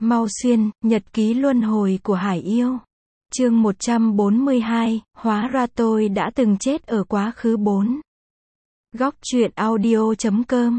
Mau xuyên, nhật ký luân hồi của Hải Yêu. Chương 142, hóa ra tôi đã từng chết ở quá khứ 4. Góc truyện audio.com.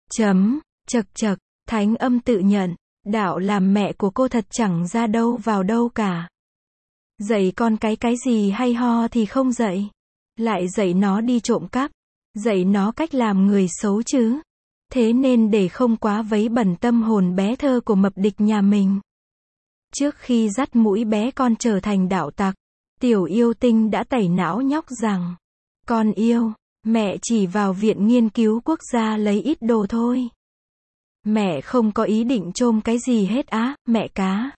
Chật chật, Thánh Âm tự nhận, đạo làm mẹ của cô thật chẳng ra đâu vào đâu cả. Dạy con cái gì hay ho thì không dạy. Lại dạy nó đi trộm cắp, dạy nó cách làm người xấu chứ. Thế nên để không quá vấy bẩn tâm hồn bé thơ của mập địch nhà mình. Trước khi dắt mũi bé con trở thành đạo tặc, Tiểu Yêu Tinh đã tẩy não nhóc rằng: con yêu, mẹ chỉ vào viện nghiên cứu quốc gia lấy ít đồ thôi. Mẹ không có ý định trôm cái gì hết á, mẹ cá.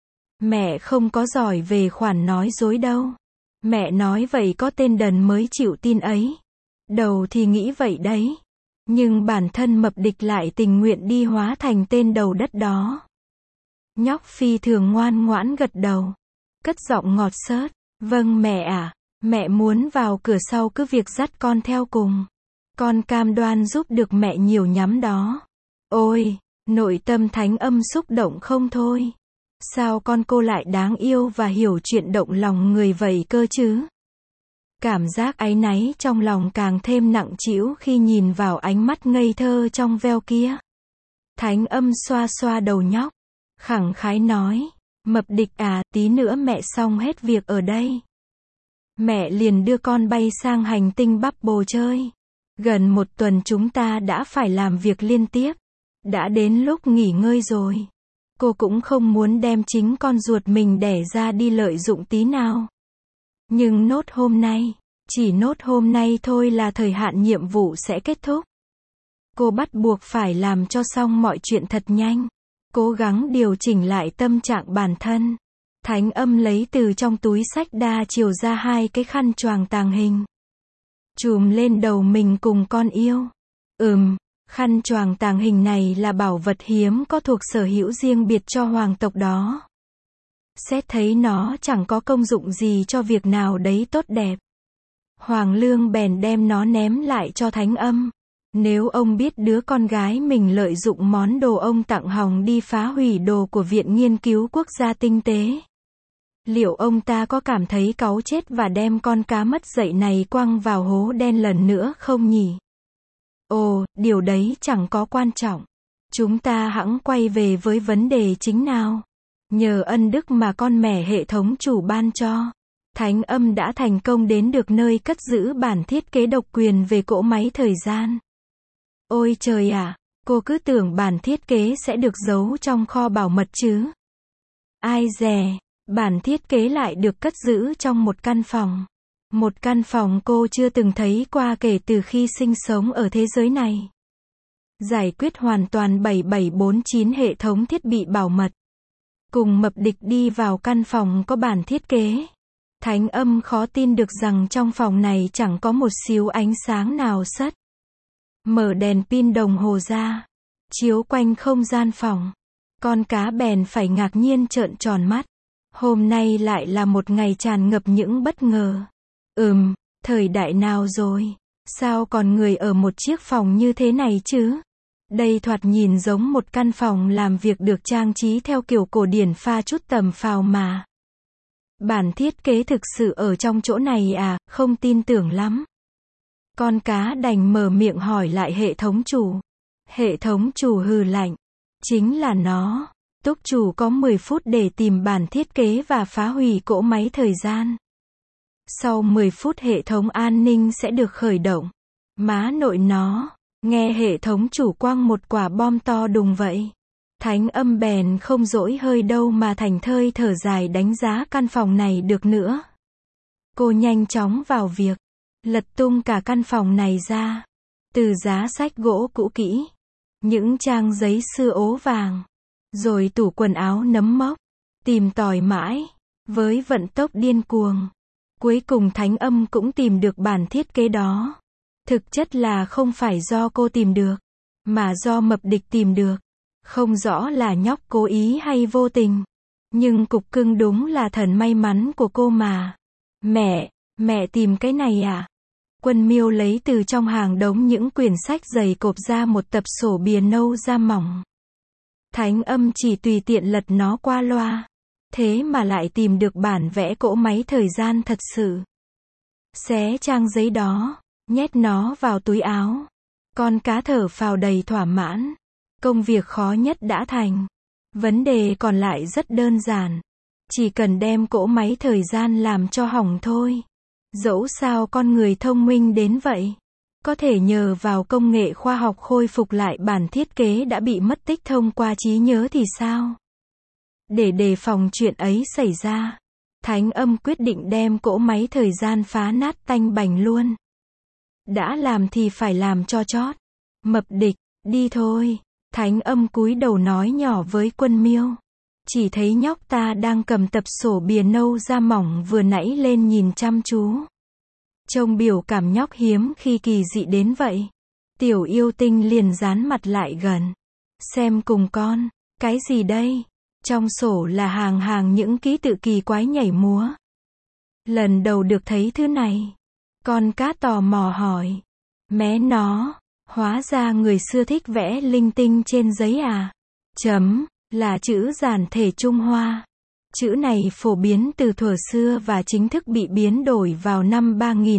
Mẹ không có giỏi về khoản nói dối đâu. Mẹ nói vậy có tên đần mới chịu tin ấy. Đầu thì nghĩ vậy đấy. Nhưng bản thân mập địch lại tình nguyện đi hóa thành tên đầu đất đó. Nhóc phi thường ngoan ngoãn gật đầu. Cất giọng ngọt xớt: vâng mẹ à, mẹ muốn vào cửa sau cứ việc dắt con theo cùng. Con cam đoan giúp được mẹ nhiều nhắm đó. Ôi, nội tâm Thánh Âm xúc động không thôi. Sao con cô lại đáng yêu và hiểu chuyện động lòng người vậy cơ chứ? Cảm giác áy náy trong lòng càng thêm nặng trĩu khi nhìn vào ánh mắt ngây thơ trong veo kia. Thánh Âm xoa xoa đầu nhóc, khẳng khái nói: mập địch à, tí nữa mẹ xong hết việc ở đây. Mẹ liền đưa con bay sang hành tinh Bubble chơi. Gần 1 tuần chúng ta đã phải làm việc liên tiếp. Đã đến lúc nghỉ ngơi rồi. Cô cũng không muốn đem chính con ruột mình đẻ ra đi lợi dụng tí nào. Nhưng nốt hôm nay, chỉ nốt hôm nay thôi là thời hạn nhiệm vụ sẽ kết thúc. Cô bắt buộc phải làm cho xong mọi chuyện thật nhanh. Cố gắng điều chỉnh lại tâm trạng bản thân. Thánh Âm lấy từ trong túi xách đa chiều ra 2 cái khăn choàng tàng hình. Chùm lên đầu mình cùng con yêu. Khăn choàng tàng hình này là bảo vật hiếm có thuộc sở hữu riêng biệt cho hoàng tộc đó. Xét thấy nó chẳng có công dụng gì cho việc nào đấy tốt đẹp. Hoàng Lương bèn đem nó ném lại cho Thánh Âm. Nếu ông biết đứa con gái mình lợi dụng món đồ ông tặng hòng đi phá hủy đồ của Viện Nghiên cứu Quốc gia Tinh tế, liệu ông ta có cảm thấy cáu chết và đem con cá mất dạy này quăng vào hố đen lần nữa không nhỉ? Ồ, điều đấy chẳng có quan trọng. Chúng ta hẵng quay về với vấn đề chính nào. Nhờ ân đức mà con mẹ hệ thống chủ ban cho, Thánh Âm đã thành công đến được nơi cất giữ bản thiết kế độc quyền về cỗ máy thời gian. Ôi trời ạ, cô cứ tưởng bản thiết kế sẽ được giấu trong kho bảo mật chứ. Ai dè, bản thiết kế lại được cất giữ trong một căn phòng. Một căn phòng cô chưa từng thấy qua kể từ khi sinh sống ở thế giới này. Giải quyết hoàn toàn 7749 hệ thống thiết bị bảo mật. Cùng mập địch đi vào căn phòng có bản thiết kế. Thánh Âm khó tin được rằng trong phòng này chẳng có một xíu ánh sáng nào sất. Mở đèn pin đồng hồ ra, chiếu quanh không gian phòng. Con cá bèn phải ngạc nhiên trợn tròn mắt. Hôm nay lại là một ngày tràn ngập những bất ngờ. Thời đại nào rồi? Sao còn người ở một chiếc phòng như thế này chứ? Đây thoạt nhìn giống một căn phòng làm việc được trang trí theo kiểu cổ điển pha chút tầm phào mà. Bản thiết kế thực sự ở trong chỗ này à, không tin tưởng lắm. Con cá đành mở miệng hỏi lại hệ thống chủ. Hệ thống chủ hừ lạnh. Chính là nó. Túc chủ có 10 phút để tìm bản thiết kế và phá hủy cỗ máy thời gian. Sau 10 phút hệ thống an ninh sẽ được khởi động. Má nội nó, nghe hệ thống chủ quăng một quả bom to đùng vậy. Thánh Âm bèn không dỗi hơi đâu mà thành thơi thở dài đánh giá căn phòng này được nữa. Cô nhanh chóng vào việc, lật tung cả căn phòng này ra. Từ giá sách gỗ cũ kỹ, những trang giấy xưa ố vàng, rồi tủ quần áo nấm mốc, tìm tòi mãi, với vận tốc điên cuồng. Cuối cùng Thánh Âm cũng tìm được bản thiết kế đó. Thực chất là không phải do cô tìm được, mà do mập địch tìm được. Không rõ là nhóc cố ý hay vô tình. Nhưng cục cưng đúng là thần may mắn của cô mà. Mẹ tìm cái này à? Quân Miêu lấy từ trong hàng đống những quyển sách dày cộp ra một tập sổ bìa nâu da mỏng. Thánh Âm chỉ tùy tiện lật nó qua loa. Thế mà lại tìm được bản vẽ cỗ máy thời gian thật sự. Xé trang giấy đó, nhét nó vào túi áo. Con cá thở phào đầy thỏa mãn. Công việc khó nhất đã thành. Vấn đề còn lại rất đơn giản. Chỉ cần đem cỗ máy thời gian làm cho hỏng thôi. Dẫu sao con người thông minh đến vậy. Có thể nhờ vào công nghệ khoa học khôi phục lại bản thiết kế đã bị mất tích thông qua trí nhớ thì sao? Để đề phòng chuyện ấy xảy ra, Thánh Âm quyết định đem cỗ máy thời gian phá nát tanh bành luôn. Đã làm thì phải làm cho chót. Mập địch, đi thôi. Thánh Âm cúi đầu nói nhỏ với Quân Miêu. Chỉ thấy nhóc ta đang cầm tập sổ bìa nâu da mỏng vừa nãy lên nhìn chăm chú. Trông biểu cảm nhóc hiếm khi kỳ dị đến vậy. Tiểu yêu tinh liền dán mặt lại gần. Xem cùng con, cái gì đây? Trong sổ là hàng hàng những ký tự kỳ quái nhảy múa. Lần đầu được thấy thứ này. Con cá tò mò hỏi. Mé nó, hóa ra người xưa thích vẽ linh tinh trên giấy à? Chấm, là chữ giản thể Trung Hoa. Chữ này phổ biến từ thuở xưa và chính thức bị biến đổi vào năm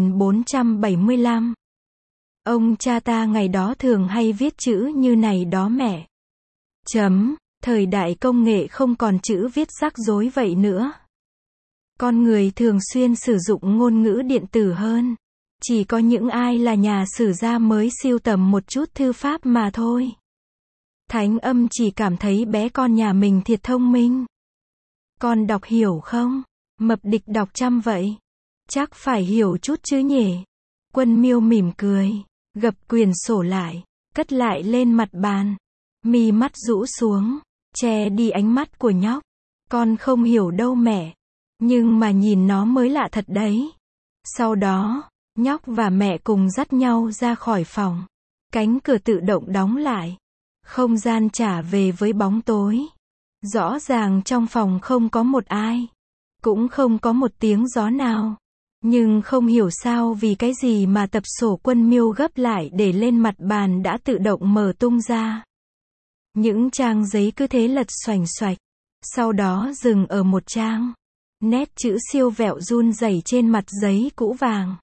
3475. Ông cha ta ngày đó thường hay viết chữ như này đó mẹ. Chấm, thời đại công nghệ không còn chữ viết rắc rối vậy nữa. Con người thường xuyên sử dụng ngôn ngữ điện tử hơn. Chỉ có những ai là nhà sử gia mới sưu tầm một chút thư pháp mà thôi. Thánh Âm chỉ cảm thấy bé con nhà mình thiệt thông minh. Con đọc hiểu không? Mập địch đọc chăm vậy. Chắc phải hiểu chút chứ nhỉ? Quân Miêu mỉm cười, gập quyển sổ lại, cất lại lên mặt bàn. Mi mắt rũ xuống, che đi ánh mắt của nhóc. Con không hiểu đâu mẹ. Nhưng mà nhìn nó mới lạ thật đấy. Sau đó, nhóc và mẹ cùng dắt nhau ra khỏi phòng. Cánh cửa tự động đóng lại. Không gian trả về với bóng tối. Rõ ràng trong phòng không có một ai. Cũng không có một tiếng gió nào. Nhưng không hiểu sao vì cái gì mà tập sổ Quân Miêu gấp lại để lên mặt bàn đã tự động mở tung ra. Những trang giấy cứ thế lật xoành xoạch. Sau đó dừng ở một trang. Nét chữ siêu vẹo run rẩy trên mặt giấy cũ vàng.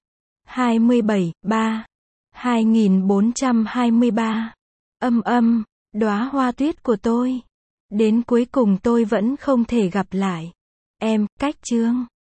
27/3 2423. Đóa hoa tuyết của tôi. Đến cuối cùng tôi vẫn không thể gặp lại em, cách chương.